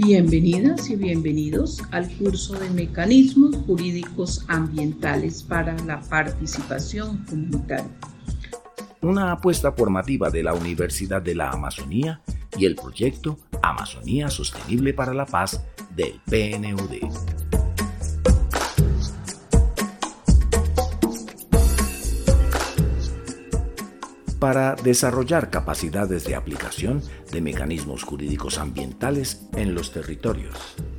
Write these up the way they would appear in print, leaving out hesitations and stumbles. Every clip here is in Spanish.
Bienvenidas y bienvenidos al curso de Mecanismos Jurídicos Ambientales para la Participación Comunitaria. Una apuesta formativa de la Universidad de la Amazonía y el proyecto Amazonía Sostenible para la Paz del PNUD. Para desarrollar capacidades de aplicación de mecanismos jurídicos ambientales en los territorios.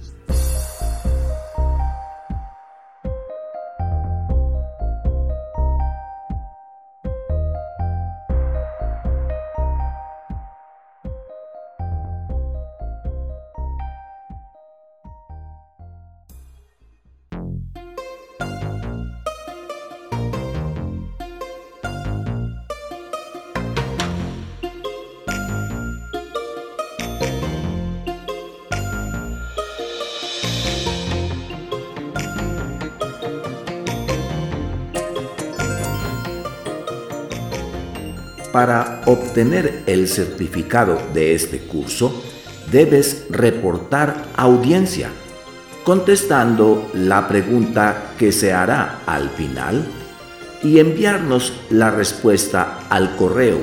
Para obtener el certificado de este curso, debes reportar audiencia, contestando la pregunta que se hará al final y enviarnos la respuesta al correo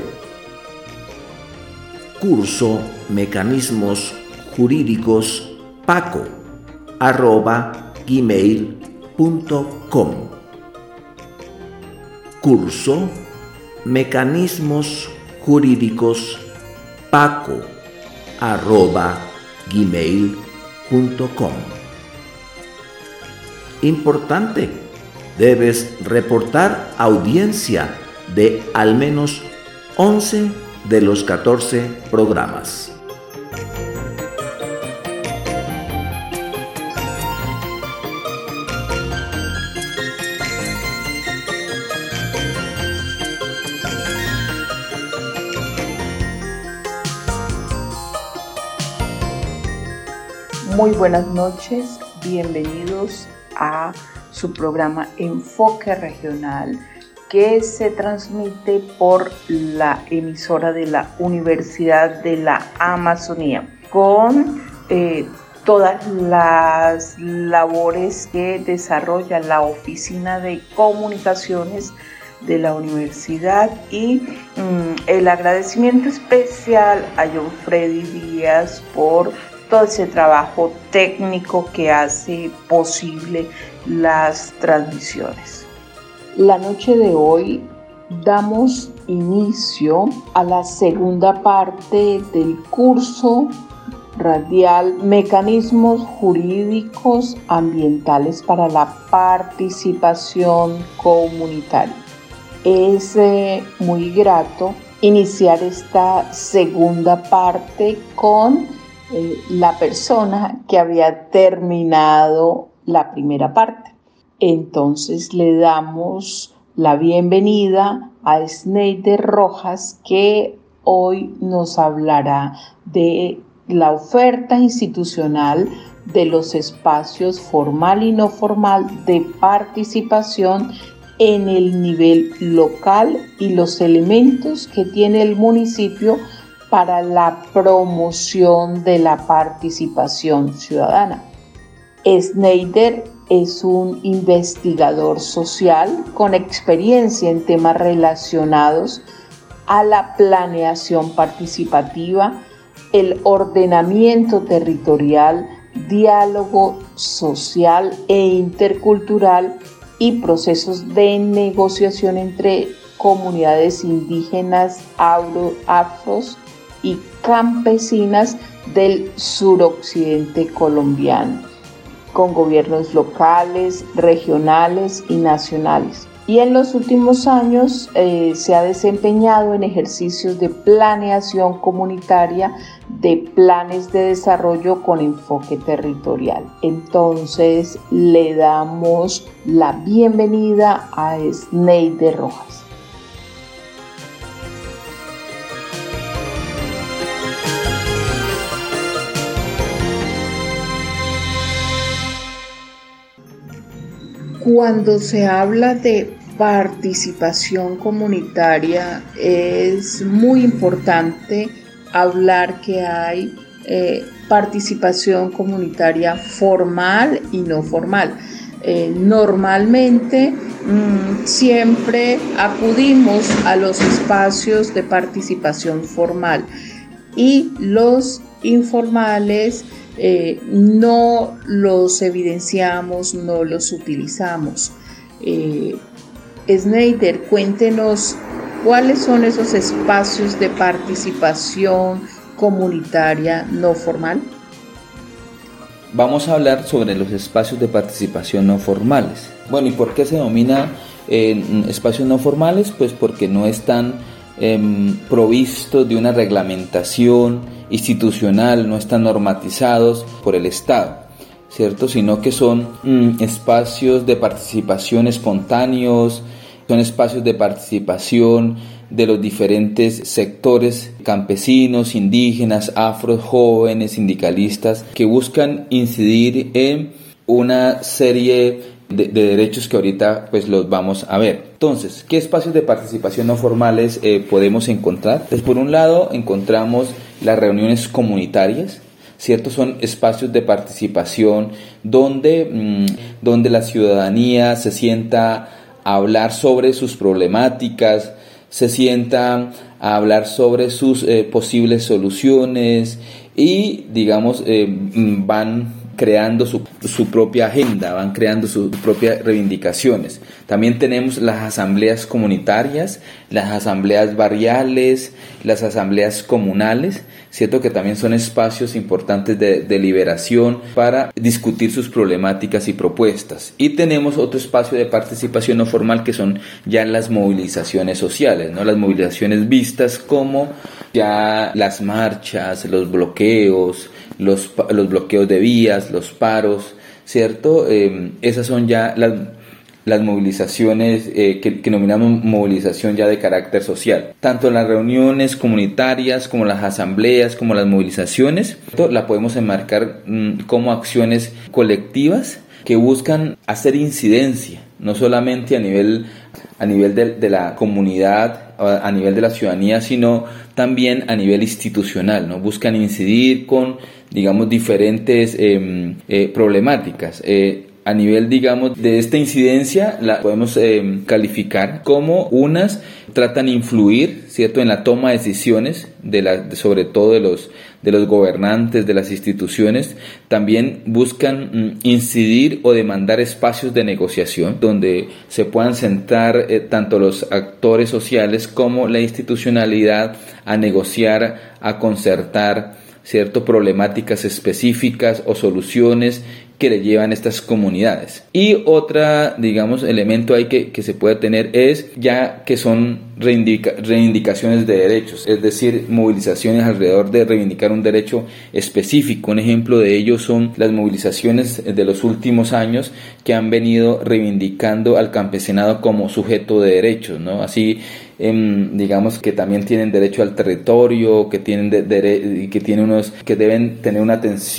curso mecanismos jurídicos paco@gmail.com. Curso mecanismos jurídicos paco@gmail.com. Importante, debes reportar audiencia de al menos 11 de los 14 programas. Muy buenas noches, bienvenidos a su programa Enfoque Regional, que se transmite por la emisora de la Universidad de la Amazonía, con todas las labores que desarrolla la Oficina de Comunicaciones de la universidad, y el agradecimiento especial a John Freddy Díaz por todo ese trabajo técnico que hace posible las transmisiones. La noche de hoy damos inicio a la segunda parte del curso radial Mecanismos Jurídicos Ambientales para la Participación Comunitaria. Es muy grato iniciar esta segunda parte con la persona que había terminado la primera parte. Entonces le damos la bienvenida a Sneider Rojas, que hoy nos hablará de la oferta institucional de los espacios formal y no formal de participación en el nivel local y los elementos que tiene el municipio para la promoción de la participación ciudadana. Sneider es un investigador social con experiencia en temas relacionados a la planeación participativa, el ordenamiento territorial, diálogo social e intercultural y procesos de negociación entre comunidades indígenas, afros y campesinas del suroccidente colombiano, con gobiernos locales, regionales y nacionales. Y en los últimos años se ha desempeñado en ejercicios de planeación comunitaria de planes de desarrollo con enfoque territorial. Entonces le damos la bienvenida a Sneider Rojas. Cuando se habla de participación comunitaria, es muy importante hablar que hay participación comunitaria formal y no formal. Normalmente siempre acudimos a los espacios de participación formal y los informales no los evidenciamos, no los utilizamos. Schneider, cuéntenos cuáles son esos espacios de participación comunitaria no formal. Vamos a hablar sobre los espacios de participación no formales. Bueno, ¿y por qué se denomina espacios no formales? Pues porque no están provistos de una reglamentación institucional, no están normatizados por el Estado, ¿cierto? Sino que son espacios de participación espontáneos, son espacios de participación de los diferentes sectores campesinos, indígenas, afros, jóvenes, sindicalistas, que buscan incidir en una serie de derechos que ahorita pues los vamos a ver. Entonces, ¿qué espacios de participación no formales podemos encontrar? Pues por un lado encontramos las reuniones comunitarias, ¿cierto? Son espacios de participación donde la ciudadanía se sienta a hablar sobre sus problemáticas, se sienta a hablar sobre sus posibles soluciones y, digamos, van creando su propia agenda, van creando sus propias reivindicaciones. También tenemos las asambleas comunitarias, las asambleas barriales, las asambleas comunales, cierto que también son espacios importantes de deliberación para discutir sus problemáticas y propuestas. Y tenemos otro espacio de participación no formal que son ya las movilizaciones sociales, ¿no? Las movilizaciones vistas como ya las marchas, los bloqueos, los bloqueos de vías, los paros, ¿cierto? Esas son ya las movilizaciones que denominamos movilización ya de carácter social. Tanto las reuniones comunitarias como las asambleas, como las movilizaciones, la podemos enmarcar como acciones colectivas que buscan hacer incidencia, no solamente a nivel de la comunidad, a nivel de la ciudadanía, sino también a nivel institucional, ¿no? Buscan incidir con, digamos, diferentes problemáticas. A nivel, digamos, de esta incidencia, la podemos calificar como unas tratan de influir, ¿cierto?, en la toma de decisiones, sobre todo de los gobernantes, de las instituciones. También buscan incidir o demandar espacios de negociación donde se puedan sentar tanto los actores sociales como la institucionalidad a negociar, a concertar, ¿cierto?, problemáticas específicas o soluciones que le llevan estas comunidades. Y otra, digamos, elemento ahí que se puede tener es ya que son reivindicaciones de derechos, es decir, movilizaciones alrededor de reivindicar un derecho específico. Un ejemplo de ello son las movilizaciones de los últimos años que han venido reivindicando al campesinado como sujeto de derechos, ¿no? Así, digamos que también tienen derecho al territorio, que tienen que deben tener una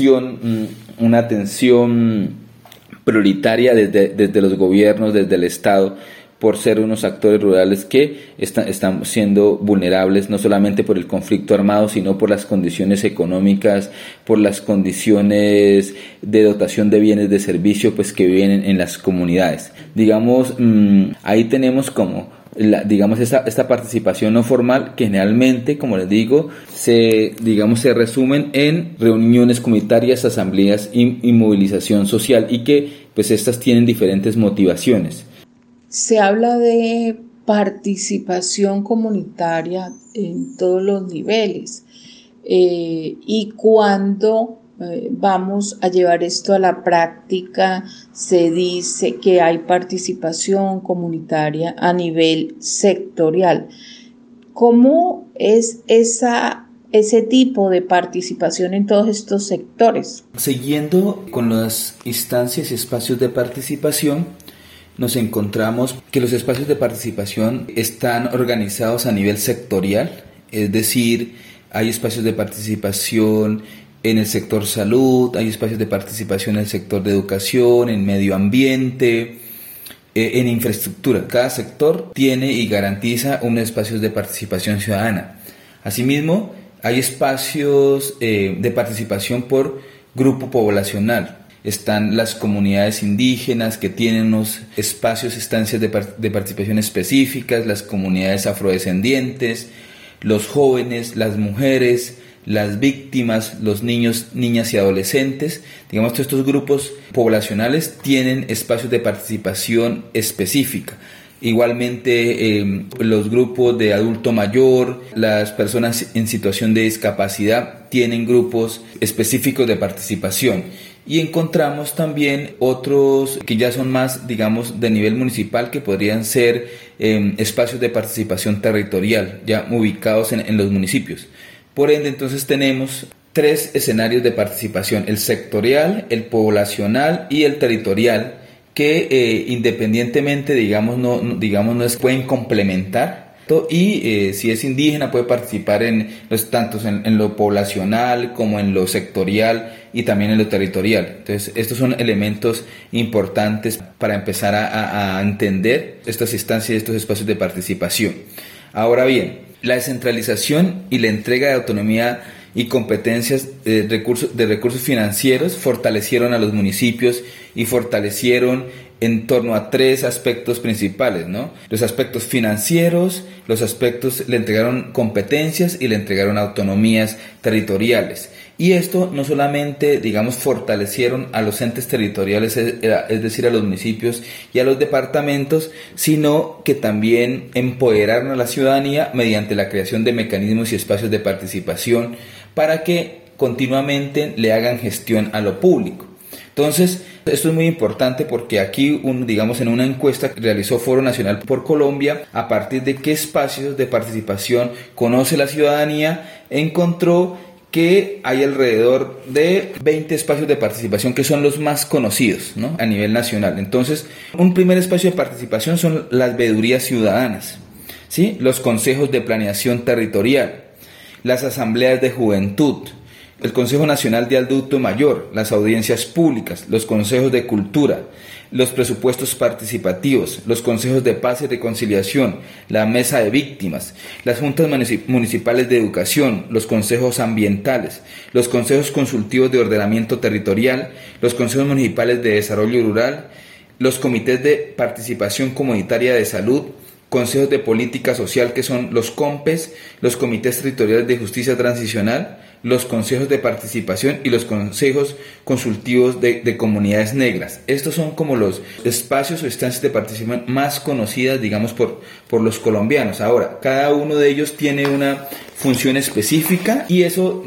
atención prioritaria desde los gobiernos, desde el Estado, por ser unos actores rurales que están siendo vulnerables no solamente por el conflicto armado, sino por las condiciones económicas, por las condiciones de dotación de bienes de servicio pues que viven en las comunidades. Digamos, ahí tenemos como esta participación no formal que generalmente, como les digo, se resumen en reuniones comunitarias, asambleas y movilización social, y que pues estas tienen diferentes motivaciones. Se habla de participación comunitaria en todos los niveles y cuando vamos a llevar esto a la práctica, se dice que hay participación comunitaria a nivel sectorial. ¿Cómo es ese tipo de participación en todos estos sectores? Siguiendo con las instancias y espacios de participación, nos encontramos que los espacios de participación están organizados a nivel sectorial, es decir, hay espacios de participación en el sector salud, hay espacios de participación en el sector de educación, en medio ambiente, en infraestructura. Cada sector tiene y garantiza unos espacios de participación ciudadana. Asimismo, hay espacios de participación por grupo poblacional. Están las comunidades indígenas que tienen unos espacios, estancias de participación específicas, las comunidades afrodescendientes, los jóvenes, las mujeres, las víctimas, los niños, niñas y adolescentes. Digamos que estos grupos poblacionales tienen espacios de participación específica. Igualmente los grupos de adulto mayor, las personas en situación de discapacidad tienen grupos específicos de participación. Y encontramos también otros que ya son más, digamos, de nivel municipal, que podrían ser espacios de participación territorial, ya ubicados en los municipios. Por ende, entonces tenemos 3 escenarios de participación: el sectorial, el poblacional y el territorial, que independientemente, pueden complementar. Y si es indígena puede participar tanto en lo poblacional como en lo sectorial y también en lo territorial. Entonces estos son elementos importantes para empezar a entender estas instancias, estos espacios de participación. Ahora bien, la descentralización y la entrega de autonomía y competencias de recursos financieros fortalecieron a los municipios y fortalecieron en torno a 3 aspectos principales, ¿no? Los aspectos financieros, le entregaron competencias y le entregaron autonomías territoriales. Y esto no solamente, fortalecieron a los entes territoriales, es decir, a los municipios y a los departamentos, sino que también empoderaron a la ciudadanía mediante la creación de mecanismos y espacios de participación para que continuamente le hagan gestión a lo público. Entonces, esto es muy importante porque aquí, en una encuesta que realizó Foro Nacional por Colombia, a partir de qué espacios de participación conoce la ciudadanía, encontró que hay alrededor de 20 espacios de participación que son los más conocidos, ¿no?, a nivel nacional. Entonces, un primer espacio de participación son las veedurías ciudadanas, ¿sí?, los consejos de planeación territorial, las asambleas de juventud, el Consejo Nacional de Adulto Mayor, las audiencias públicas, los consejos de cultura, los presupuestos participativos, los consejos de paz y reconciliación, la mesa de víctimas, las juntas municipales de educación, los consejos ambientales, los consejos consultivos de ordenamiento territorial, los consejos municipales de desarrollo rural, los comités de participación comunitaria de salud, consejos de política social, que son los COMPES, los comités territoriales de justicia transicional, los consejos de participación y los consejos consultivos de comunidades negras. Estos son como los espacios o instancias de participación más conocidas, por los colombianos. Ahora, cada uno de ellos tiene una función específica y eso,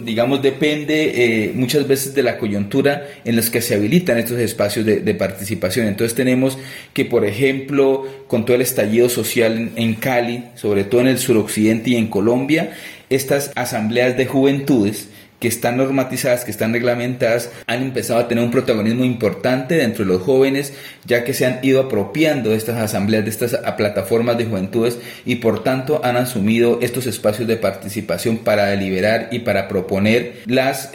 depende muchas veces de la coyuntura en las que se habilitan estos espacios de participación. Entonces tenemos que, por ejemplo, con todo el estallido social en Cali, sobre todo en el suroccidente y en Colombia, estas asambleas de juventudes que están normatizadas, que están reglamentadas, han empezado a tener un protagonismo importante dentro de los jóvenes, ya que se han ido apropiando de estas asambleas, de estas plataformas de juventudes, y por tanto han asumido estos espacios de participación para deliberar y para proponer las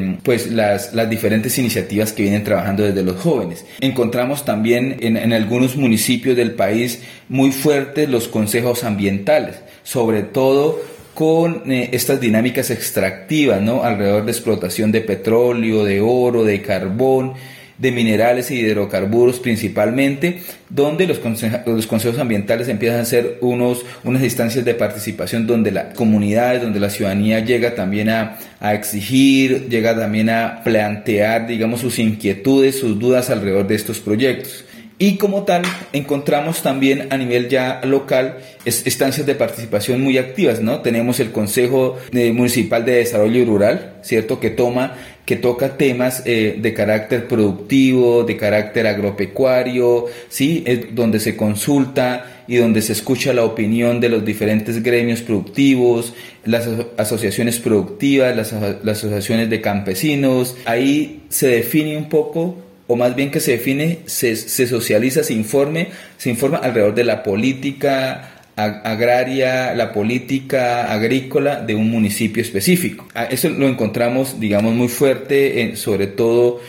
diferentes iniciativas que vienen trabajando desde los jóvenes. Encontramos también en algunos municipios del país muy fuertes los consejos ambientales, sobre todo con estas dinámicas extractivas, ¿no?, alrededor de explotación de petróleo, de oro, de carbón, de minerales y hidrocarburos principalmente, donde los consejos ambientales empiezan a ser unas instancias de participación donde las comunidades, donde la ciudadanía llega también a exigir, llega también a plantear, sus inquietudes, sus dudas alrededor de estos proyectos. Y como tal, encontramos también a nivel ya local estancias de participación muy activas, ¿no? Tenemos el Consejo Municipal de Desarrollo Rural, ¿cierto?, que toca temas de carácter productivo, de carácter agropecuario, ¿sí?, donde se consulta y donde se escucha la opinión de los diferentes gremios productivos, las asociaciones productivas, las asociaciones de campesinos. Ahí se define un poco, o más bien que se define, se socializa, se informa alrededor de la política agraria, la política agrícola de un municipio específico. Eso lo encontramos, digamos, muy fuerte, sobre todo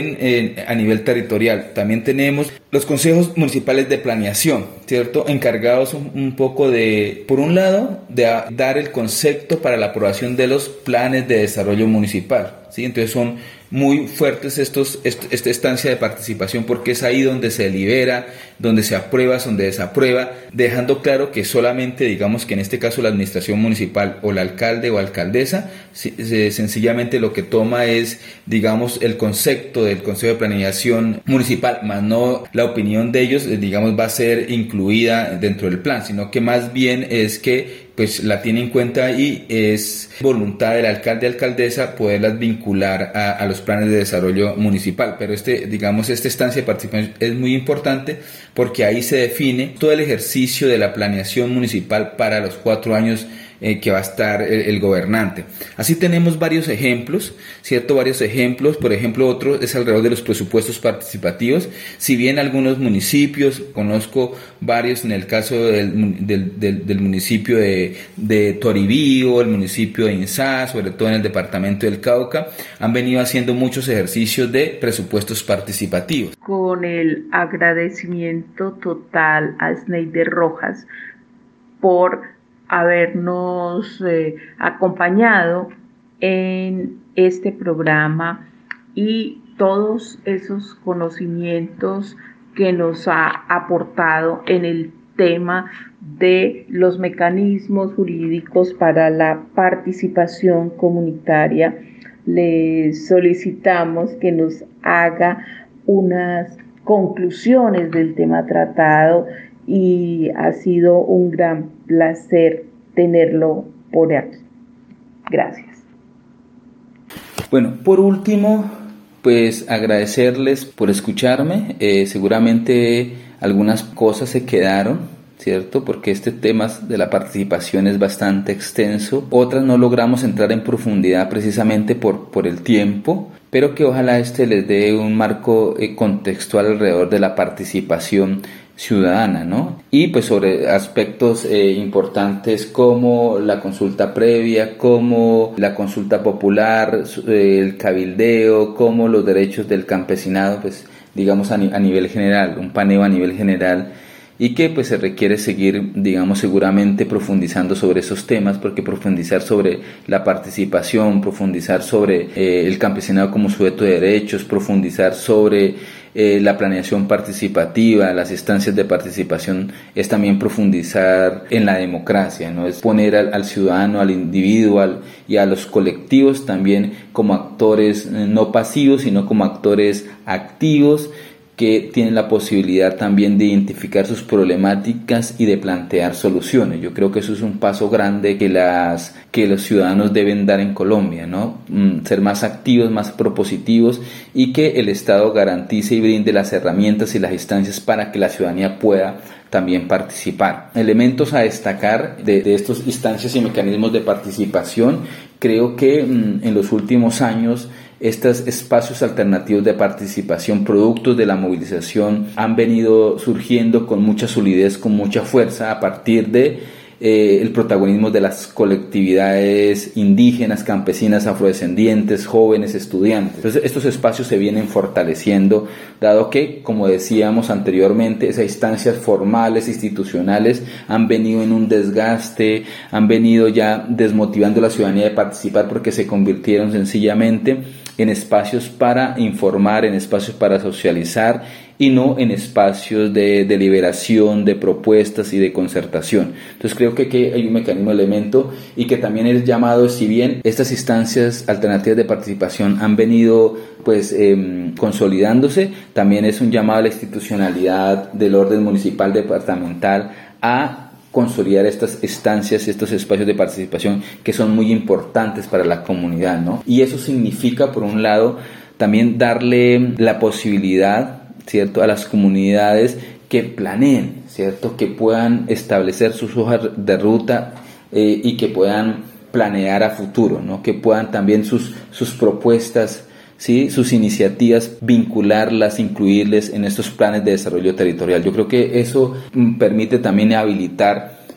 a nivel territorial. También tenemos los consejos municipales de planeación, ¿cierto? Encargados un poco de, por un lado, de dar el concepto para la aprobación de los planes de desarrollo municipal, ¿sí? Entonces son muy fuertes esta instancia de participación, porque es ahí donde se delibera, donde se aprueba, donde desaprueba, dejando claro que solamente, digamos que en este caso la administración municipal o el alcalde o alcaldesa sencillamente lo que toma es, digamos, el concepto del Consejo de Planeación Municipal, más no la opinión de ellos, digamos, va a ser incluida dentro del plan, sino que más bien es que pues la tiene en cuenta y es voluntad del alcalde y alcaldesa poderlas vincular a los planes de desarrollo municipal. Pero digamos, esta estancia de participación es muy importante porque ahí se define todo el ejercicio de la planeación municipal para los 4 años que va a estar el gobernante. Así tenemos varios ejemplos, ¿cierto? Varios ejemplos. Por ejemplo, otro es alrededor de los presupuestos participativos. Si bien algunos municipios, conozco varios en el caso del municipio de Toribío, el municipio de Inzá, sobre todo en el departamento del Cauca, han venido haciendo muchos ejercicios de presupuestos participativos. Con el agradecimiento total a Sneider Rojas por habernos acompañado en este programa y todos esos conocimientos que nos ha aportado en el tema de los mecanismos jurídicos para la participación comunitaria. Les solicitamos que nos haga unas conclusiones del tema tratado y ha sido un gran placer tenerlo por aquí. Gracias. Bueno, por último, pues agradecerles por escucharme. Seguramente algunas cosas se quedaron, ¿cierto? Porque este tema de la participación es bastante extenso. Otras no logramos entrar en profundidad precisamente por el tiempo, pero que ojalá les dé un marco contextual alrededor de la participación ciudadana, ¿no? Y pues sobre aspectos importantes como la consulta previa, como la consulta popular, el cabildeo, como los derechos del campesinado, pues digamos a nivel general, un paneo a nivel general, y que pues se requiere seguir, digamos, seguramente profundizando sobre esos temas, porque profundizar sobre la participación, profundizar sobre el campesinado como sujeto de derechos, profundizar sobre la planeación participativa, las instancias de participación, es también profundizar en la democracia, ¿no? Es poner al ciudadano, al individuo y a los colectivos también como actores no pasivos, sino como actores activos, que tienen la posibilidad también de identificar sus problemáticas y de plantear soluciones. Yo creo que eso es un paso grande que los ciudadanos deben dar en Colombia, ¿no? Ser más activos, más propositivos, y que el Estado garantice y brinde las herramientas y las instancias para que la ciudadanía pueda también participar. Elementos a destacar de estas instancias y mecanismos de participación: creo que en los últimos años estos espacios alternativos de participación, productos de la movilización, han venido surgiendo con mucha solidez, con mucha fuerza, a partir de el protagonismo de las colectividades indígenas, campesinas, afrodescendientes, jóvenes, estudiantes. Entonces estos espacios se vienen fortaleciendo, dado que, como decíamos anteriormente, esas instancias formales, institucionales, han venido en un desgaste, han venido ya desmotivando a la ciudadanía de participar, porque se convirtieron sencillamente en espacios para informar, en espacios para socializar, y no en espacios de deliberación, de propuestas y de concertación. Entonces creo que aquí hay un mecanismo, elemento, y que también es llamado, si bien estas instancias alternativas de participación han venido pues consolidándose, también es un llamado a la institucionalidad del orden municipal departamental a consolidar estas instancias, estos espacios de participación que son muy importantes para la comunidad, ¿no? Y eso significa, por un lado, también darle la posibilidad, ¿cierto?, a las comunidades que planeen, ¿cierto?, que puedan establecer sus hojas de ruta y que puedan planear a futuro, ¿no?, que puedan también sus propuestas, ¿sí?, sus iniciativas, vincularlas, incluirles en estos planes de desarrollo territorial. Yo creo que eso permite también habilitar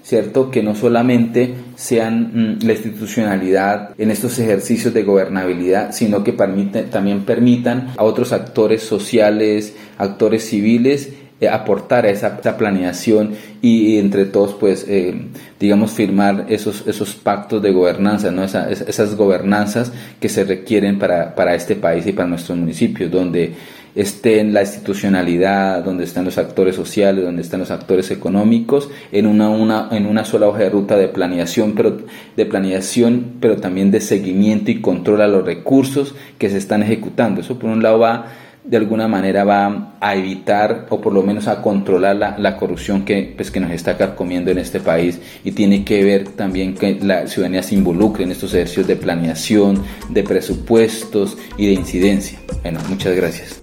¿cierto? Que no solamente sean la institucionalidad en estos ejercicios de gobernabilidad, sino que también permitan a otros actores sociales, actores civiles, aportar a esa planeación y entre todos pues firmar esos pactos de gobernanza, ¿no? Esas gobernanzas que se requieren para este país y para nuestros municipios, donde estén la institucionalidad, donde están los actores sociales, donde están los actores económicos en una sola hoja de ruta de planeación, pero también de seguimiento y control a los recursos que se están ejecutando. Eso por un lado de alguna manera va a evitar o por lo menos a controlar la corrupción que nos está carcomiendo en este país, y tiene que ver también que la ciudadanía se involucre en estos ejercicios de planeación, de presupuestos y de incidencia. Bueno, muchas gracias.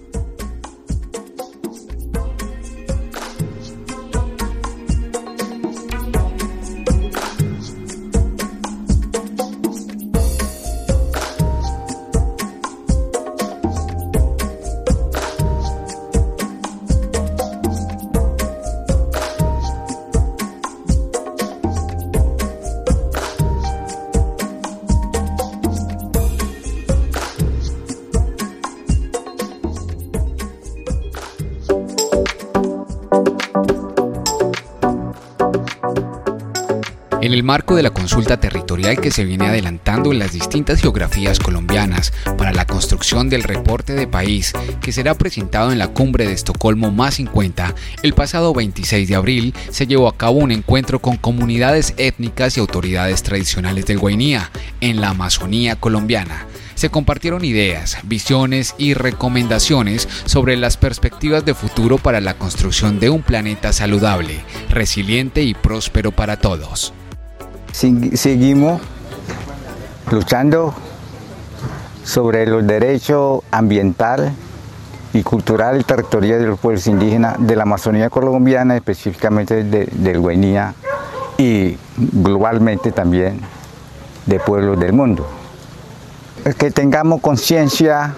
En el marco de la consulta territorial que se viene adelantando en las distintas geografías colombianas para la construcción del reporte de país que será presentado en la Cumbre de Estocolmo más 50, el pasado 26 de abril se llevó a cabo un encuentro con comunidades étnicas y autoridades tradicionales del Guainía en la Amazonía colombiana. Se compartieron ideas, visiones y recomendaciones sobre las perspectivas de futuro para la construcción de un planeta saludable, resiliente y próspero para todos. Seguimos luchando sobre los derechos ambiental y cultural y territorial de los pueblos indígenas de la Amazonía colombiana, específicamente del Guainía, y globalmente también de pueblos del mundo. Que tengamos conciencia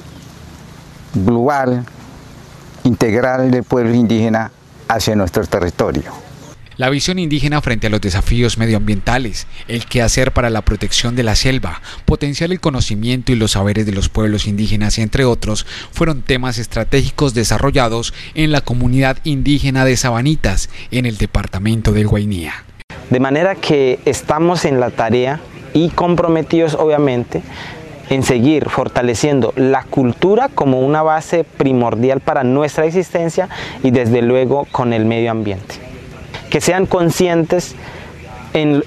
global, integral de pueblos indígenas hacia nuestro territorio. La visión indígena frente a los desafíos medioambientales, el qué hacer para la protección de la selva, potenciar el conocimiento y los saberes de los pueblos indígenas, entre otros, fueron temas estratégicos desarrollados en la comunidad indígena de Sabanitas, en el departamento del Guainía. De manera que estamos en la tarea y comprometidos, obviamente, en seguir fortaleciendo la cultura como una base primordial para nuestra existencia y desde luego con el medio ambiente. Que sean conscientes en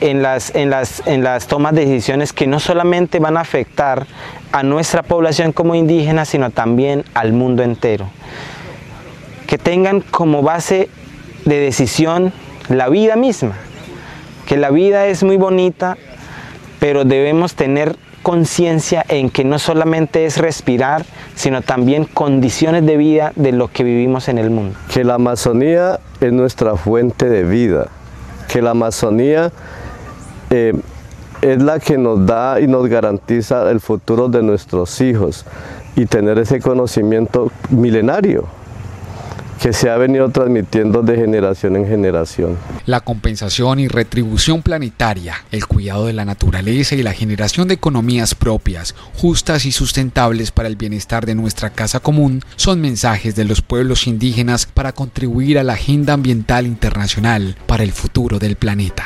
las tomas de decisiones que no solamente van a afectar a nuestra población como indígena, sino también al mundo entero. Que tengan como base de decisión la vida misma, que la vida es muy bonita, pero debemos tener conciencia en que no solamente es respirar, sino también condiciones de vida de lo que vivimos en el mundo. Que la Amazonía es nuestra fuente de vida, que la Amazonía es la que nos da y nos garantiza el futuro de nuestros hijos y tener ese conocimiento milenario que se ha venido transmitiendo de generación en generación. La compensación y retribución planetaria, el cuidado de la naturaleza y la generación de economías propias, justas y sustentables para el bienestar de nuestra casa común son mensajes de los pueblos indígenas para contribuir a la agenda ambiental internacional para el futuro del planeta.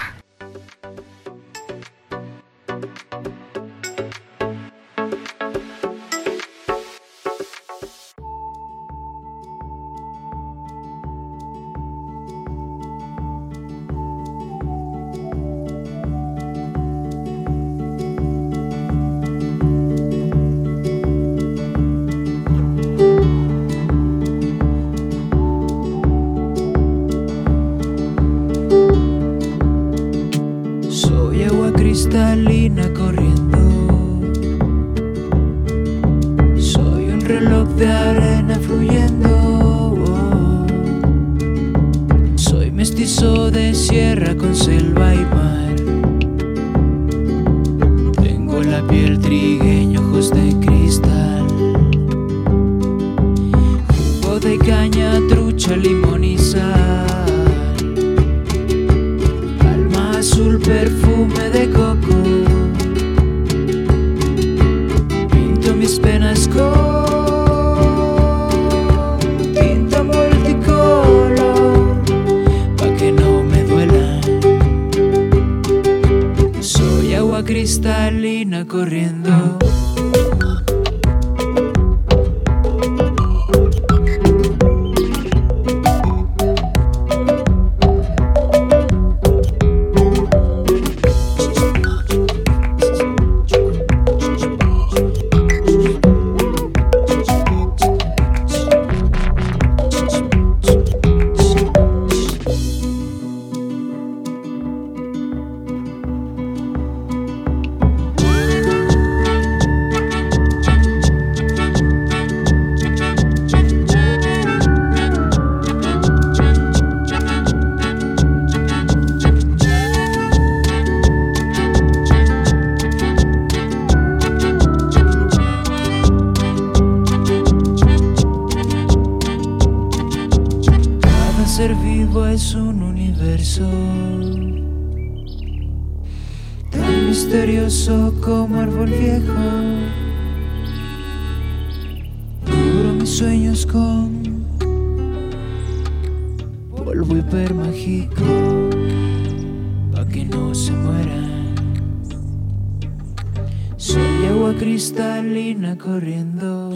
Cristalina corriendo, soy un reloj de arena fluyendo, soy mestizo de sierra con selva y mar, tengo la piel trigueña, ojos de cristal, jugo de caña, trucha, limón y sal, con tinta multicolor pa' que no me duela. Soy agua cristalina corriendo. Ser vivo es un universo tan misterioso como árbol viejo. Cubro mis sueños con polvo hipermágico pa' que no se mueran. Soy agua cristalina corriendo.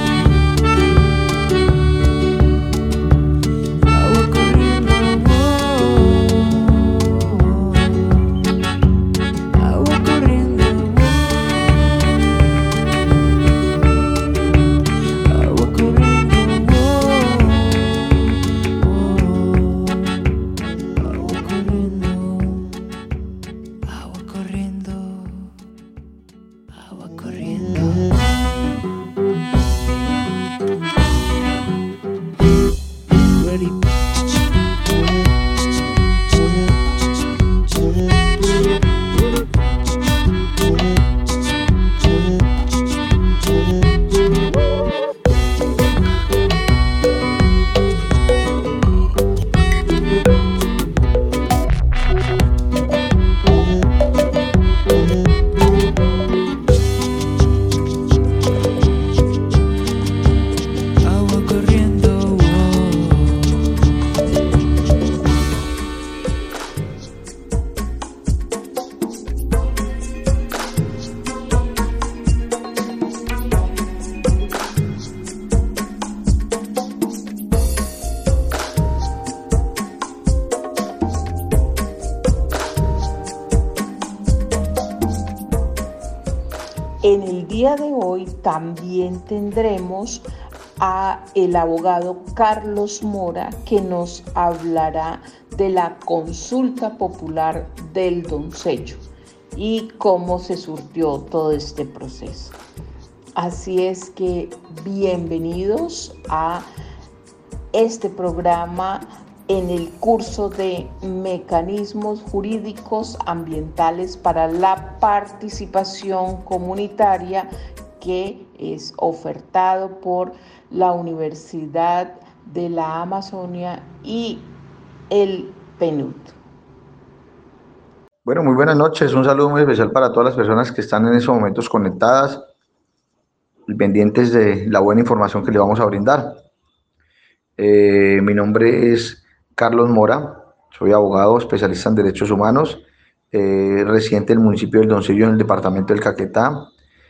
En el día de hoy también tendremos a el abogado Carlos Mora, que nos hablará de la consulta popular del Doncello y cómo se surtió todo este proceso. Así es que bienvenidos a este programa en el curso de Mecanismos Jurídicos Ambientales para la Participación Comunitaria, que es ofertado por la Universidad de la Amazonia y el PNUD. Bueno, muy buenas noches. Un saludo muy especial para todas las personas que están en esos momentos conectadas y pendientes de la buena información que le vamos a brindar. Mi nombre es Carlos Mora, soy abogado especialista en derechos humanos, residente del municipio del Doncello en el departamento del Caquetá,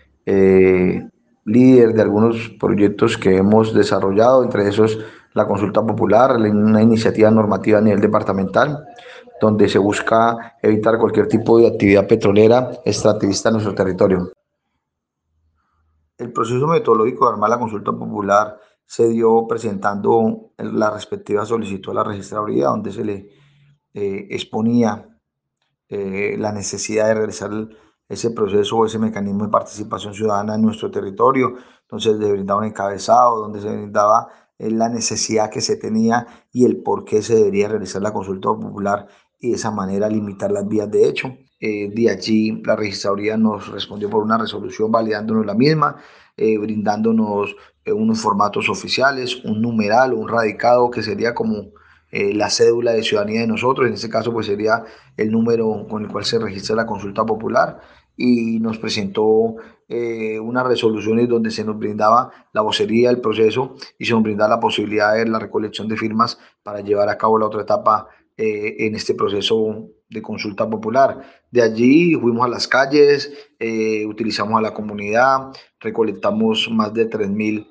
líder de algunos proyectos que hemos desarrollado, entre esos la consulta popular, una iniciativa normativa a nivel departamental, donde se busca evitar cualquier tipo de actividad petrolera extractivista en nuestro territorio. El proceso metodológico de armar la consulta popular se dio presentando la respectiva solicitud a la registraduría, donde se le exponía la necesidad de realizar ese proceso o ese mecanismo de participación ciudadana en nuestro territorio. Entonces se brindaba un encabezado donde se brindaba la necesidad que se tenía y el por qué se debería realizar la consulta popular y de esa manera limitar las vías de hecho. De allí la registraduría nos respondió por una resolución validándonos la misma, brindándonos unos formatos oficiales, un numeral o un radicado que sería como la cédula de ciudadanía de nosotros. En este caso pues sería el número con el cual se registra la consulta popular, y nos presentó unas resoluciones donde se nos brindaba la vocería del proceso y se nos brindaba la posibilidad de la recolección de firmas para llevar a cabo la otra etapa en este proceso de consulta popular. De allí fuimos a las calles, utilizamos a la comunidad, recolectamos más de 3.000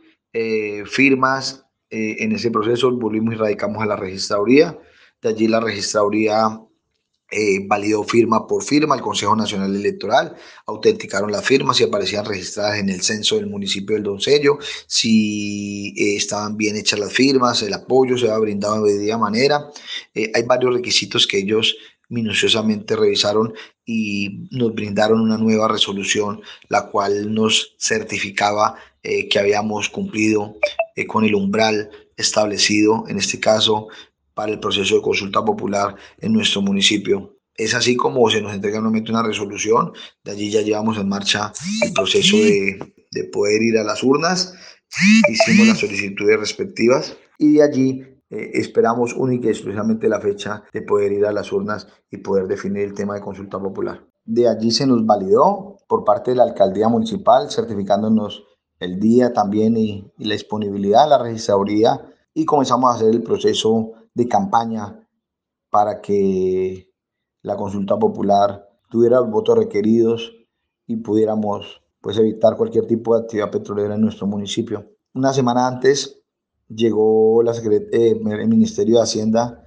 firmas en ese proceso, volvimos y radicamos a la registraduría. De allí la registraduría validó firma por firma el Consejo Nacional Electoral, autenticaron las firmas si aparecían registradas en el censo del municipio del Doncello, si estaban bien hechas las firmas, el apoyo se ha brindado de debida manera. Hay varios requisitos que ellos minuciosamente revisaron y nos brindaron una nueva resolución, la cual nos certificaba que habíamos cumplido con el umbral establecido, en este caso, para el proceso de consulta popular en nuestro municipio. Es así como se nos entrega nuevamente una resolución, de allí ya llevamos en marcha el proceso de poder ir a las urnas, hicimos las solicitudes respectivas y de allí esperamos única y exclusivamente la fecha de poder ir a las urnas y poder definir el tema de consulta popular. De allí se nos validó por parte de la alcaldía municipal, certificándonos el día también y la disponibilidad de la registraduría, y comenzamos a hacer el proceso de campaña para que la consulta popular tuviera los votos requeridos y pudiéramos pues evitar cualquier tipo de actividad petrolera en nuestro municipio. Una semana antes llegó el Ministerio de Hacienda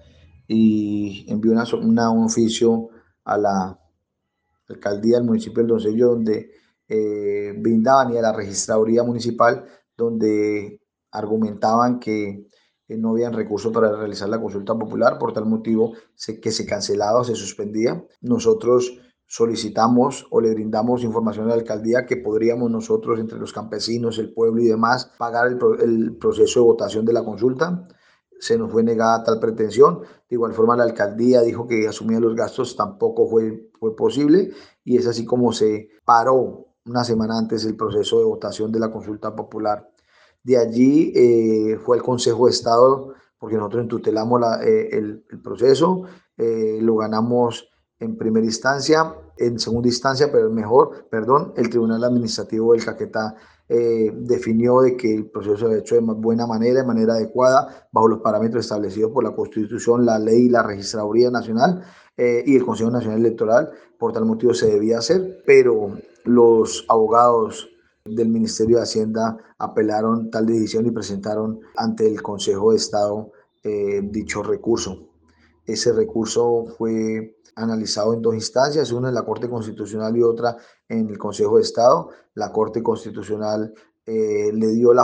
y envió un oficio a la alcaldía del municipio del Doncello donde brindaban, y a la registraduría municipal donde argumentaban que no habían recursos para realizar la consulta popular, por tal motivo que se cancelaba o se suspendía. Nosotros solicitamos o le brindamos información a la alcaldía que podríamos nosotros, entre los campesinos, el pueblo y demás, pagar el proceso de votación de la consulta. Se nos fue negada tal pretensión. De igual forma, la alcaldía dijo que asumía los gastos, tampoco fue posible, y es así como se paró una semana antes el proceso de votación de la consulta popular. De allí fue el Consejo de Estado, porque nosotros tutelamos el proceso, lo ganamos en primera instancia, en segunda instancia, pero el Tribunal Administrativo del Caquetá definió de que el proceso se ha hecho de buena manera, de manera adecuada, bajo los parámetros establecidos por la Constitución, la ley y la Registraduría Nacional y el Consejo Nacional Electoral. Por tal motivo se debía hacer, pero los abogados del Ministerio de Hacienda apelaron tal decisión y presentaron ante el Consejo de Estado dicho recurso. Ese recurso fue analizado en dos instancias, una en la Corte Constitucional y otra en el Consejo de Estado. La Corte Constitucional le dio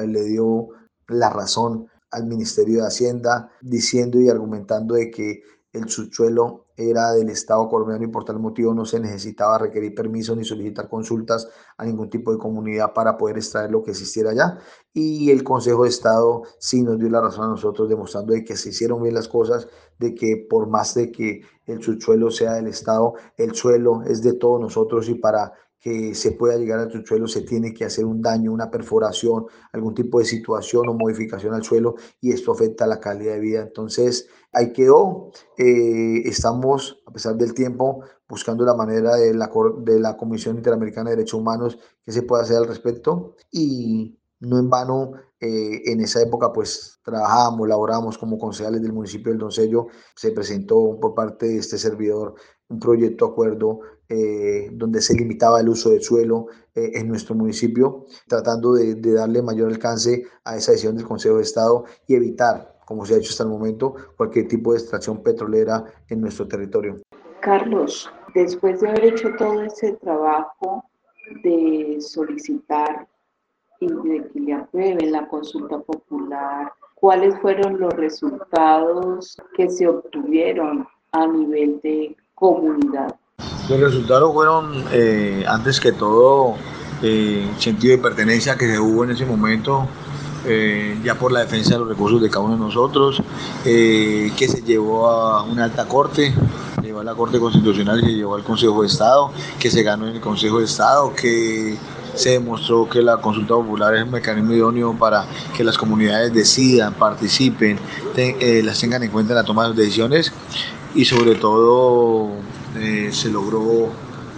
la razón al Ministerio de Hacienda, diciendo y argumentando de que el subsuelo era del Estado colombiano y por tal motivo no se necesitaba requerir permiso ni solicitar consultas a ningún tipo de comunidad para poder extraer lo que existiera allá. Y el Consejo de Estado sí nos dio la razón a nosotros, demostrando de que se hicieron bien las cosas, de que por más de que el subsuelo sea del Estado, el suelo es de todos nosotros, y para que se pueda llegar al subsuelo se tiene que hacer un daño, una perforación, algún tipo de situación o modificación al suelo, y esto afecta a la calidad de vida. Entonces ahí quedó. Estamos, a pesar del tiempo, buscando la manera de la Comisión Interamericana de Derechos Humanos que se pueda hacer al respecto, y no en vano en esa época pues trabajábamos, laborábamos como concejales del municipio del Doncello. Se presentó por parte de este servidor un proyecto de acuerdo donde se limitaba el uso del suelo en nuestro municipio, tratando de darle mayor alcance a esa decisión del Consejo de Estado y evitar, como se ha hecho hasta el momento, cualquier tipo de extracción petrolera en nuestro territorio. Carlos, después de haber hecho todo ese trabajo de solicitar y de que le aprueben la consulta popular, ¿cuáles fueron los resultados que se obtuvieron a nivel de comunidad? Los resultados fueron, antes que todo, sentido de pertenencia que se hubo en ese momento, ya por la defensa de los recursos de cada uno de nosotros, que se llevó a una alta corte, llevó a la Corte Constitucional y se llevó al Consejo de Estado, que se ganó en el Consejo de Estado, que se demostró que la consulta popular es un mecanismo idóneo para que las comunidades decidan, participen, las tengan en cuenta en la toma de decisiones, y sobre todo se logró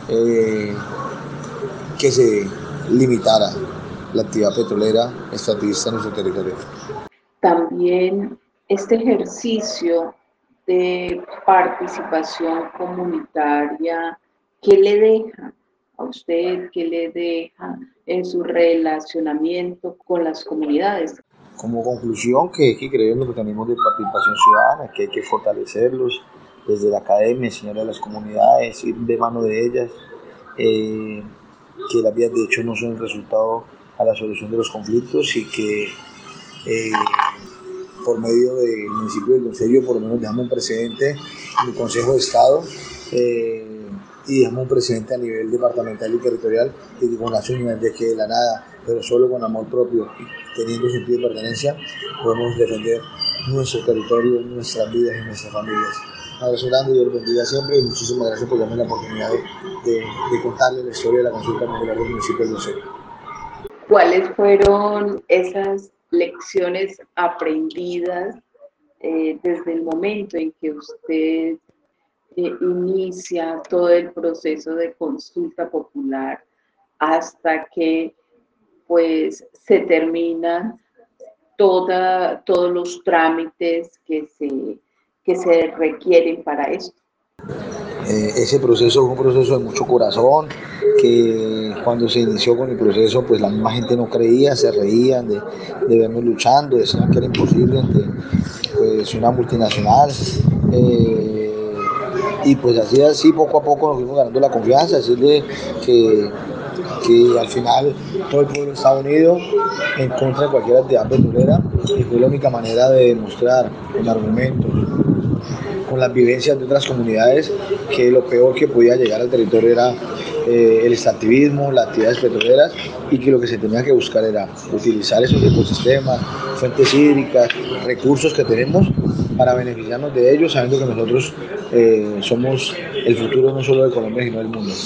que se limitara la actividad petrolera extractivista en nuestro territorio. También este ejercicio de participación comunitaria, ¿qué le deja a usted? ¿Qué le deja en su relacionamiento con las comunidades? Como conclusión, que hay que creer en los mecanismos de participación ciudadana, que hay que fortalecerlos desde la academia, enseñar a las comunidades, ir de mano de ellas, que las vías de hecho no son el resultado a la solución de los conflictos y que por medio del municipio del Consejo por lo menos dejamos un precedente en el Consejo de Estado y dejamos un precedente a nivel departamental y territorial de que con las uñas de que de la nada, pero solo con amor propio y teniendo sentido de pertenencia, podemos defender nuestro territorio, nuestras vidas y nuestras familias. Un abrazo grande, Dios los bendiga siempre y muchísimas gracias por darme la oportunidad de contarles la historia de la consulta popular del municipio del Consejo. ¿Cuáles fueron esas lecciones aprendidas desde el momento en que usted inicia todo el proceso de consulta popular hasta que pues se terminan todos los trámites que se requieren para esto? Ese proceso fue un proceso de mucho corazón, que cuando se inició con el proceso, pues la misma gente no creía, se reían de vernos luchando, decían que era imposible ante pues, una multinacional. Y pues así poco a poco nos fuimos ganando la confianza, decirle que al final todo el pueblo está unido en contra de cualquier actividad petrolera y fue la única manera de demostrar con argumentos, con las vivencias de otras comunidades, que lo peor que podía llegar al territorio era el extractivismo, las actividades petroleras y que lo que se tenía que buscar era utilizar esos ecosistemas, fuentes hídricas, recursos que tenemos para beneficiarnos de ellos, sabiendo que nosotros somos el futuro no solo de Colombia sino del mundo.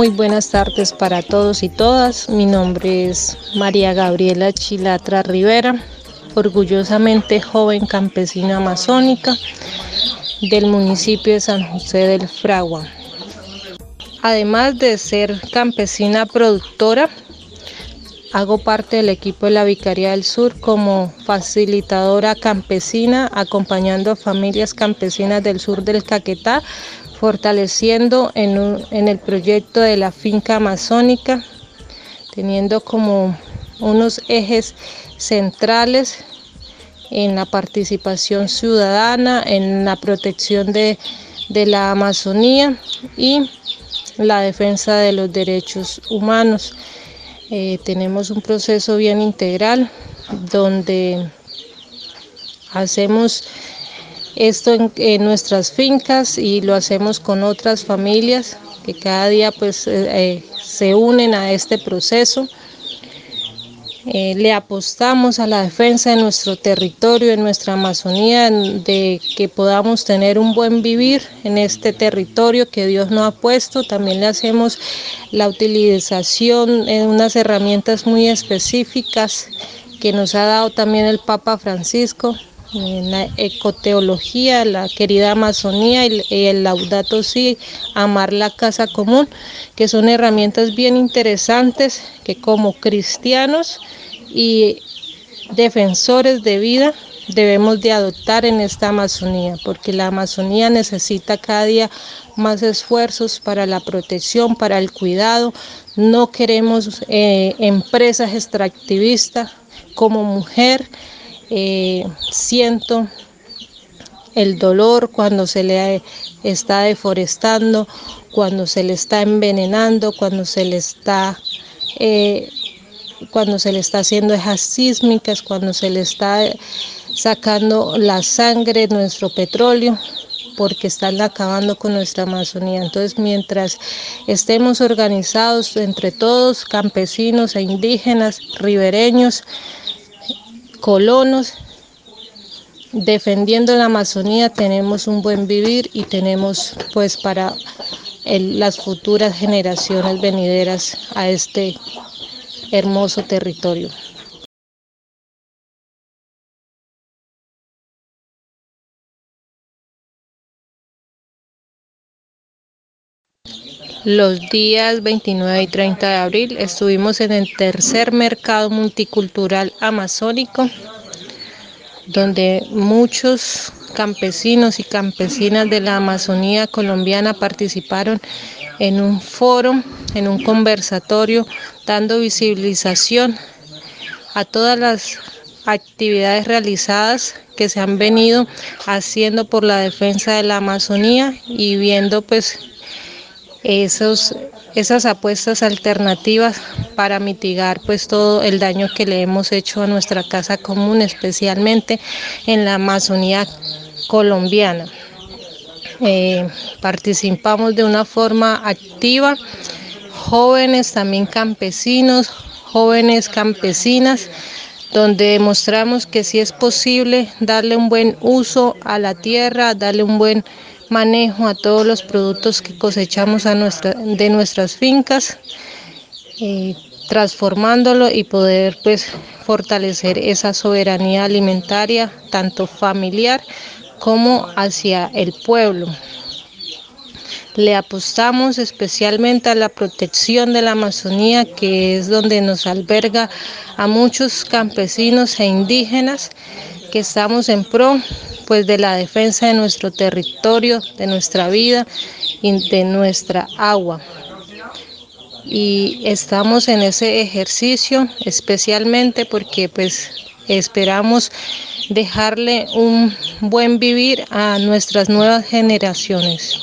Muy buenas tardes para todos y todas. Mi nombre es María Gabriela Chilatra Rivera, orgullosamente joven campesina amazónica del municipio de San José del Fragua. Además de ser campesina productora, hago parte del equipo de la Vicaría del Sur como facilitadora campesina, acompañando a familias campesinas del sur del Caquetá, fortaleciendo en el proyecto de la finca amazónica, teniendo como unos ejes centrales en la participación ciudadana, en la protección de la Amazonía y la defensa de los derechos humanos. Tenemos un proceso bien integral donde hacemos esto en nuestras fincas y lo hacemos con otras familias que cada día pues se unen a este proceso. Le apostamos a la defensa de nuestro territorio, de nuestra Amazonía, de que podamos tener un buen vivir en este territorio que Dios nos ha puesto. También le hacemos la utilización de unas herramientas muy específicas que nos ha dado también el Papa Francisco, en la ecoteología, la querida Amazonía y el Laudato Si, amar la casa común, que son herramientas bien interesantes que como cristianos y defensores de vida debemos de adoptar en esta Amazonía, porque la Amazonía necesita cada día más esfuerzos para la protección, para el cuidado. No queremos empresas extractivistas. Como mujer siento el dolor cuando se le está deforestando, cuando se le está envenenando, cuando se le está haciendo esas sísmicas, cuando se le está sacando la sangre, nuestro petróleo, porque están acabando con nuestra Amazonía. Entonces, mientras estemos organizados entre todos, campesinos e indígenas, ribereños, colonos, defendiendo la Amazonía, tenemos un buen vivir y tenemos pues para las futuras generaciones venideras a este hermoso territorio. Los días 29 y 30 de abril estuvimos en el tercer mercado multicultural amazónico, donde muchos campesinos y campesinas de la Amazonía colombiana participaron en un foro, en un conversatorio, dando visibilización a todas las actividades realizadas que se han venido haciendo por la defensa de la Amazonía y viendo pues esas apuestas alternativas para mitigar pues todo el daño que le hemos hecho a nuestra casa común, especialmente en la Amazonía colombiana. Participamos de una forma activa, jóvenes también campesinos, jóvenes campesinas, donde demostramos que sí es posible darle un buen uso a la tierra, darle un buen manejo a todos los productos que cosechamos de nuestras fincas, transformándolo y poder pues fortalecer esa soberanía alimentaria, tanto familiar como hacia el pueblo. Le apostamos especialmente a la protección de la Amazonía, que es donde nos alberga a muchos campesinos e indígenas que estamos en pro pues de la defensa de nuestro territorio, de nuestra vida y de nuestra agua. Y estamos en ese ejercicio especialmente porque pues esperamos dejarle un buen vivir a nuestras nuevas generaciones.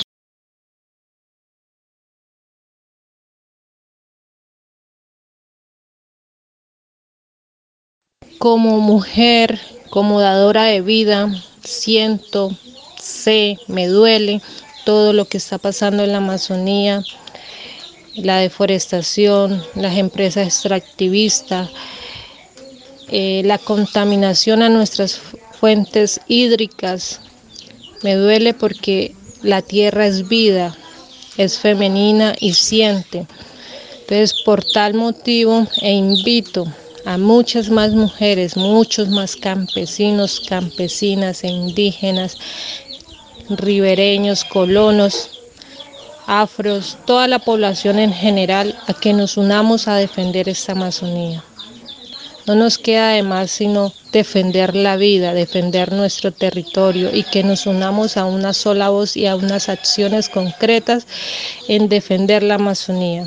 Como mujer, como dadora de vida, siento, sé, me duele todo lo que está pasando en la Amazonía, la deforestación, las empresas extractivistas, la contaminación a nuestras fuentes hídricas. Me duele porque la tierra es vida es femenina y siente. Entonces, por tal motivo, invito a muchas más mujeres, muchos más campesinos, campesinas, indígenas, ribereños, colonos, afros, toda la población en general, a que nos unamos a defender esta Amazonía. No nos queda además sino defender la vida, defender nuestro territorio y que nos unamos a una sola voz y a unas acciones concretas en defender la Amazonía.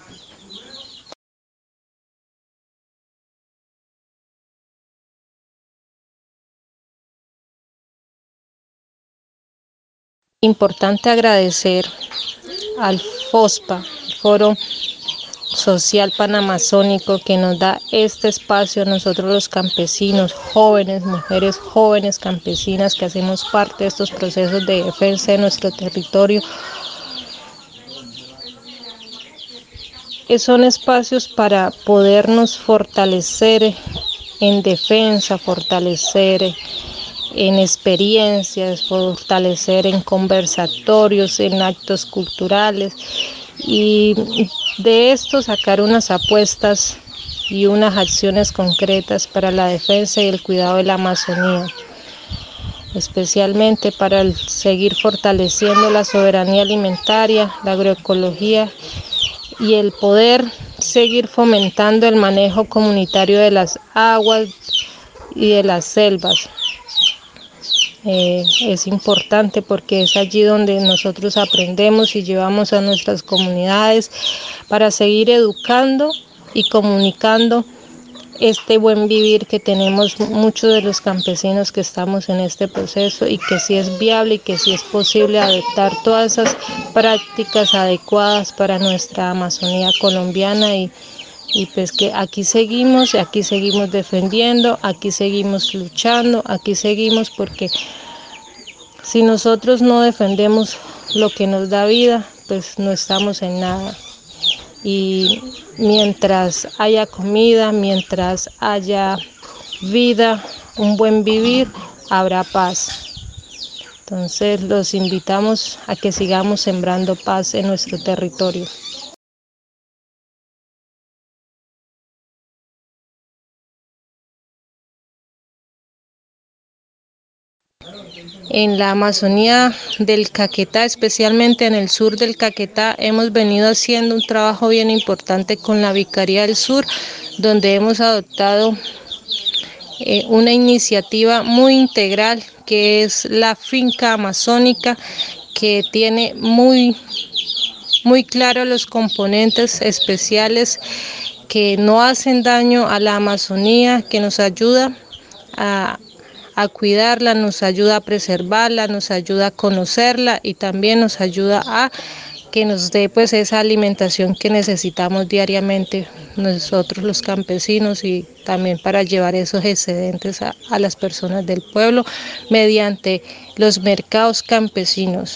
Importante agradecer al FOSPA, el Foro Social Panamazónico, que nos da este espacio a nosotros los campesinos, jóvenes, mujeres jóvenes campesinas que hacemos parte de estos procesos de defensa de nuestro territorio. Son espacios para podernos fortalecer en defensa, fortalecer en experiencias, fortalecer en conversatorios, en actos culturales y de esto sacar unas apuestas y unas acciones concretas para la defensa y el cuidado de la Amazonía, especialmente para seguir fortaleciendo la soberanía alimentaria, la agroecología y el poder seguir fomentando el manejo comunitario de las aguas y de las selvas. Es importante porque es allí donde nosotros aprendemos y llevamos a nuestras comunidades para seguir educando y comunicando este buen vivir que tenemos muchos de los campesinos que estamos en este proceso y que sí es viable y que sí es posible adoptar todas esas prácticas adecuadas para nuestra Amazonía colombiana y pues que aquí seguimos defendiendo, aquí seguimos luchando, aquí seguimos porque si nosotros no defendemos lo que nos da vida, pues no estamos en nada. Y mientras haya comida, mientras haya vida, un buen vivir, habrá paz. Entonces los invitamos a que sigamos sembrando paz en nuestro territorio. En la Amazonía del Caquetá, especialmente en el sur del Caquetá, hemos venido haciendo un trabajo bien importante con la Vicaría del Sur, donde hemos adoptado una iniciativa muy integral que es la finca amazónica, que tiene muy claro los componentes especiales que no hacen daño a la Amazonía, que nos ayuda a cuidarla, nos ayuda a preservarla, nos ayuda a conocerla y también nos ayuda a que nos dé pues esa alimentación que necesitamos diariamente nosotros los campesinos y también para llevar esos excedentes a las personas del pueblo mediante los mercados campesinos.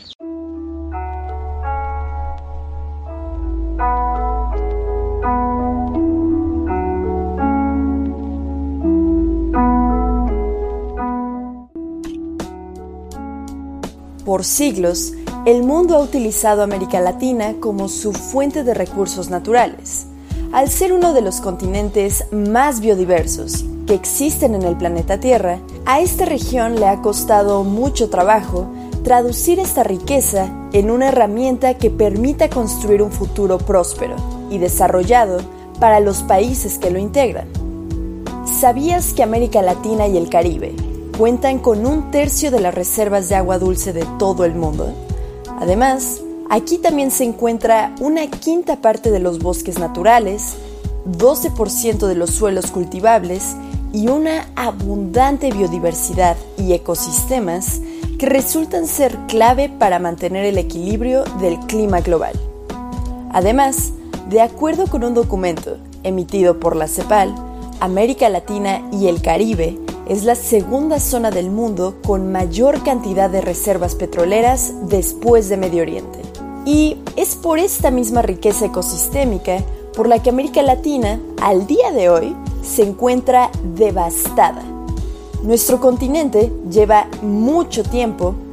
Por siglos, el mundo ha utilizado a América Latina como su fuente de recursos naturales. Al ser uno de los continentes más biodiversos que existen en el planeta Tierra, a esta región le ha costado mucho trabajo traducir esta riqueza en una herramienta que permita construir un futuro próspero y desarrollado para los países que lo integran. ¿Sabías que América Latina y el Caribe cuentan con 1/3 de las reservas de agua dulce de todo el mundo? Además, aquí también se encuentra 1/5 parte de los bosques naturales, 12% de los suelos cultivables y una abundante biodiversidad y ecosistemas que resultan ser clave para mantener el equilibrio del clima global. Además, de acuerdo con un documento emitido por la CEPAL, América Latina y el Caribe es la segunda zona del mundo con mayor cantidad de reservas petroleras después de Medio Oriente. Y es por esta misma riqueza ecosistémica por la que América Latina, al día de hoy, se encuentra devastada. Nuestro continente lleva mucho tiempo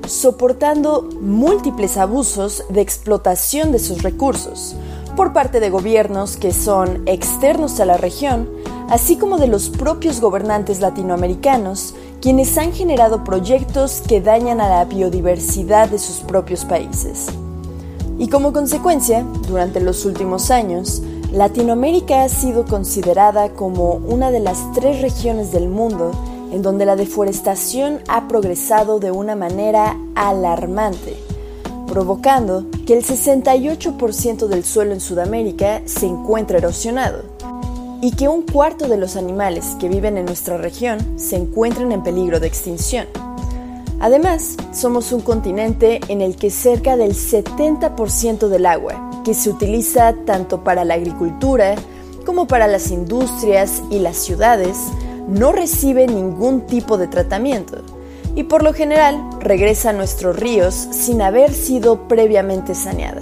soportando múltiples abusos de explotación de sus recursos por parte de gobiernos que son externos a la región, así como de los propios gobernantes latinoamericanos, quienes han generado proyectos que dañan a la biodiversidad de sus propios países. Y como consecuencia, durante los últimos años, Latinoamérica ha sido considerada como una de las 3 regiones del mundo en donde la deforestación ha progresado de una manera alarmante, provocando que el 68% del suelo en Sudamérica se encuentre erosionado y que 1/4 de los animales que viven en nuestra región se encuentren en peligro de extinción. Además, somos un continente en el que cerca del 70% del agua, que se utiliza tanto para la agricultura como para las industrias y las ciudades, no recibe ningún tipo de tratamiento y por lo general regresa a nuestros ríos sin haber sido previamente saneada.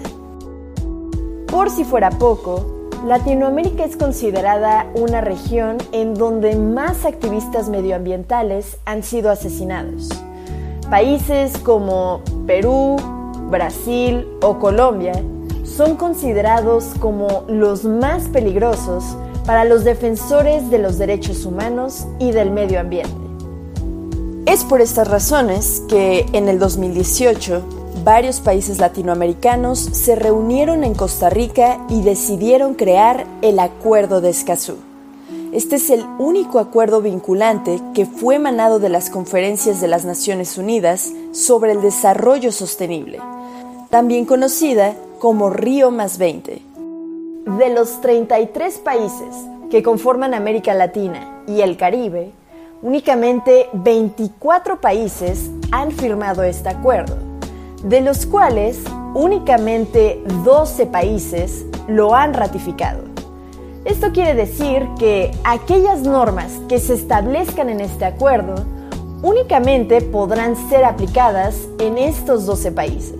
Por si fuera poco, Latinoamérica es considerada una región en donde más activistas medioambientales han sido asesinados. Países como Perú, Brasil o Colombia son considerados como los más peligrosos para los defensores de los derechos humanos y del medio ambiente. Es por estas razones que en el 2018 varios países latinoamericanos se reunieron en Costa Rica y decidieron crear el Acuerdo de Escazú. Este es el único acuerdo vinculante que fue emanado de las conferencias de las Naciones Unidas sobre el desarrollo sostenible, también conocida como Río+20. De los 33 países que conforman América Latina y el Caribe, únicamente 24 países han firmado este acuerdo, de los cuales únicamente 12 países lo han ratificado. Esto quiere decir que aquellas normas que se establezcan en este acuerdo únicamente podrán ser aplicadas en estos 12 países.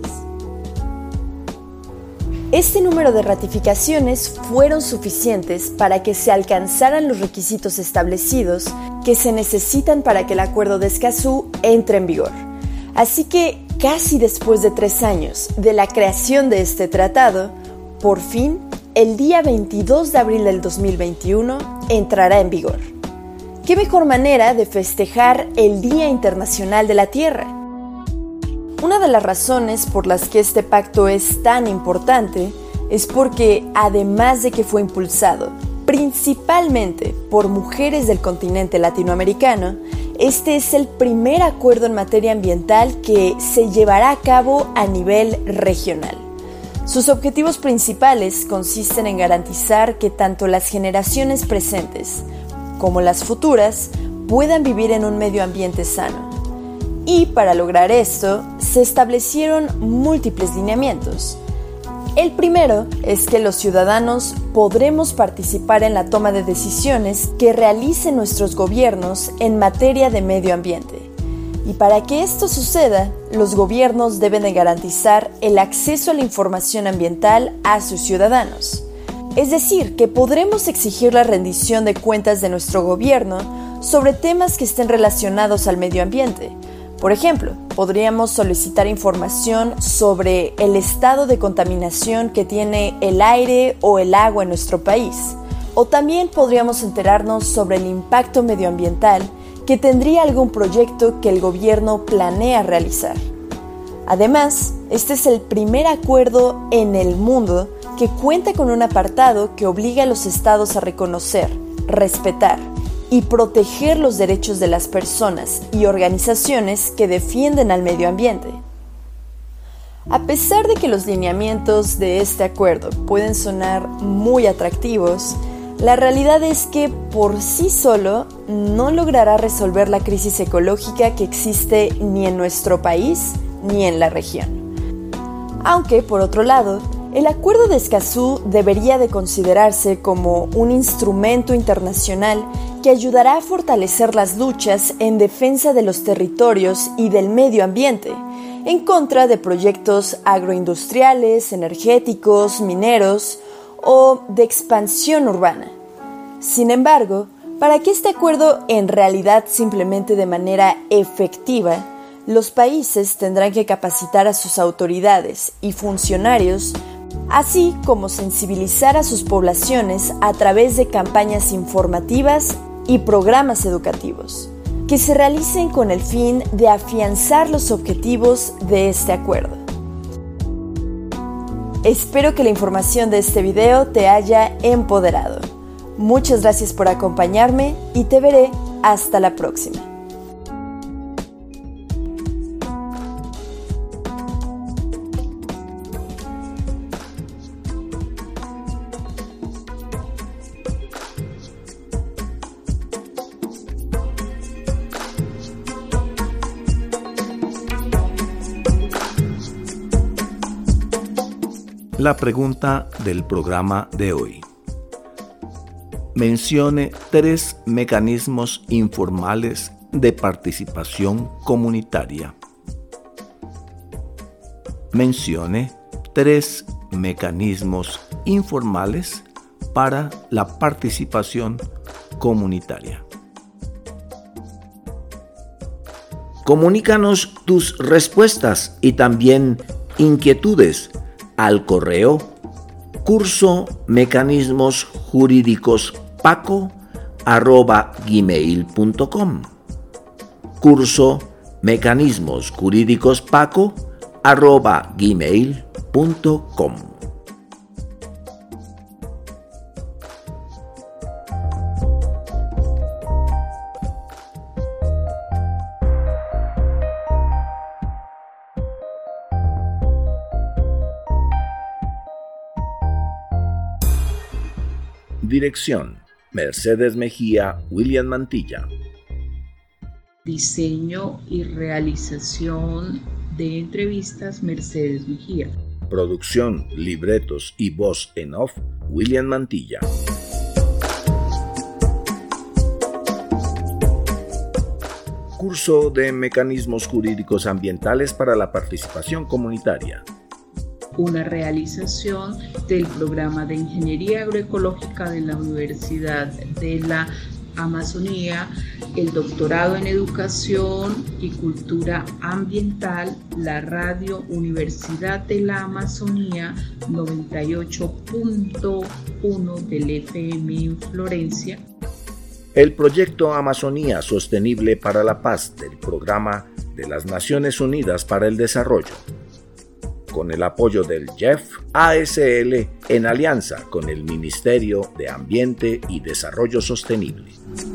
Este número de ratificaciones fueron suficientes para que se alcanzaran los requisitos establecidos que se necesitan para que el Acuerdo de Escazú entre en vigor. Así que, casi después de 3 años de la creación de este tratado, por fin, el día 22 de abril del 2021 entrará en vigor. ¿Qué mejor manera de festejar el Día Internacional de la Tierra? Una de las razones por las que este pacto es tan importante es porque, además de que fue impulsado principalmente por mujeres del continente latinoamericano, este es el primer acuerdo en materia ambiental que se llevará a cabo a nivel regional. Sus objetivos principales consisten en garantizar que tanto las generaciones presentes como las futuras puedan vivir en un medio ambiente sano. Y para lograr esto, se establecieron múltiples lineamientos. El primero es que los ciudadanos podremos participar en la toma de decisiones que realicen nuestros gobiernos en materia de medio ambiente. Y para que esto suceda, los gobiernos deben de garantizar el acceso a la información ambiental a sus ciudadanos. Es decir, que podremos exigir la rendición de cuentas de nuestro gobierno sobre temas que estén relacionados al medio ambiente. Por ejemplo, podríamos solicitar información sobre el estado de contaminación que tiene el aire o el agua en nuestro país. O también podríamos enterarnos sobre el impacto medioambiental que tendría algún proyecto que el gobierno planea realizar. Además, este es el primer acuerdo en el mundo que cuenta con un apartado que obliga a los estados a reconocer, respetar y proteger los derechos de las personas y organizaciones que defienden al medio ambiente. A pesar de que los lineamientos de este acuerdo pueden sonar muy atractivos, la realidad es que por sí solo no logrará resolver la crisis ecológica que existe ni en nuestro país ni en la región. Aunque, por otro lado, el Acuerdo de Escazú debería de considerarse como un instrumento internacional que ayudará a fortalecer las luchas en defensa de los territorios y del medio ambiente, en contra de proyectos agroindustriales, energéticos, mineros o de expansión urbana. Sin embargo, para que este acuerdo en realidad se implemente de manera efectiva, Los países tendrán que capacitar a sus autoridades y funcionarios, así como sensibilizar a sus poblaciones a través de campañas informativas y programas educativos, que se realicen con el fin de afianzar los objetivos de este acuerdo. Espero que la información de este video te haya empoderado. Muchas gracias por acompañarme y te veré hasta la próxima. La pregunta del programa de hoy. Mencione 3 mecanismos informales de participación comunitaria. Mencione 3 mecanismos informales para la participación comunitaria. Comunícanos tus respuestas y también inquietudes al correo cursomecanismosjuridicospaco@gmail.com cursomecanismosjuridicospaco@gmail.com. Dirección: Mercedes Mejía, William Mantilla. Diseño y realización de entrevistas, Mercedes Mejía. Producción, libretos y voz en off, William Mantilla. Curso de Mecanismos Jurídicos Ambientales para la Participación Comunitaria. Una realización del programa de Ingeniería Agroecológica de la Universidad de la Amazonía, el doctorado en Educación y Cultura Ambiental, la Radio Universidad de la Amazonía 98.1 del FM en Florencia. El proyecto Amazonía Sostenible para la Paz del Programa de las Naciones Unidas para el Desarrollo, con el apoyo del JEF ASL en alianza con el Ministerio de Ambiente y Desarrollo Sostenible.